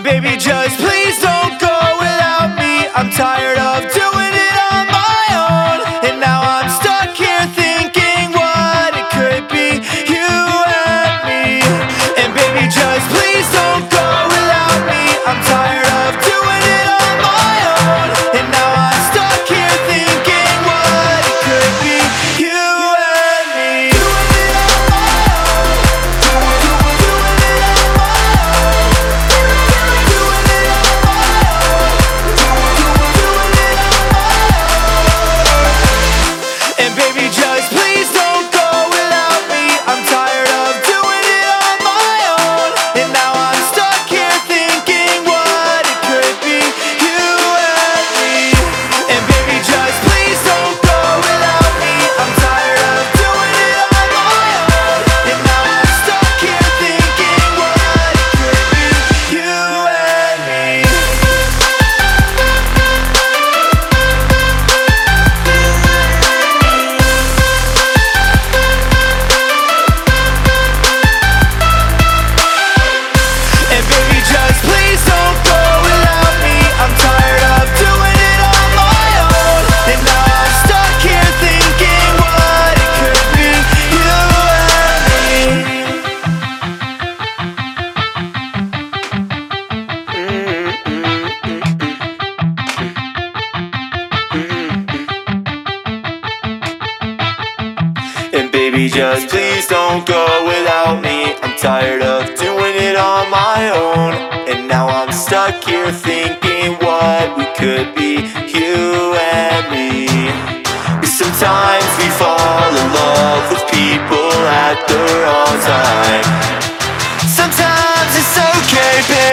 baby, just please don't go without me. I'm tired of doing it on my own, and now I'm stuck here thinking what it could be, you and me. And baby, just please don't go without me. I'm tired of doing it on my own, and now I'm stuck here thinking what it could be, you and me. Doing it on my own, doing it on my own, doing it on my own, doing it on my own. And baby, just please don't go without me. I'm tired of doing it on my own, and now I'm stuck here thinking what it could be, you and me. And baby, just please don't go without me. I'm tired of doing it on my own, and now I'm stuck here thinking what it could be, you and me. And baby, just please don't go without me. I'm tired of doing it on my own, and now I'm stuck here thinking what it could be, you and me. And baby, just please don't go without me. I'm tired of doing it on my own, and now I'm stuck here thinking what we could be, you and me. Sometimes we fall in love with people at the wrong time. Sometimes it's okay, baby.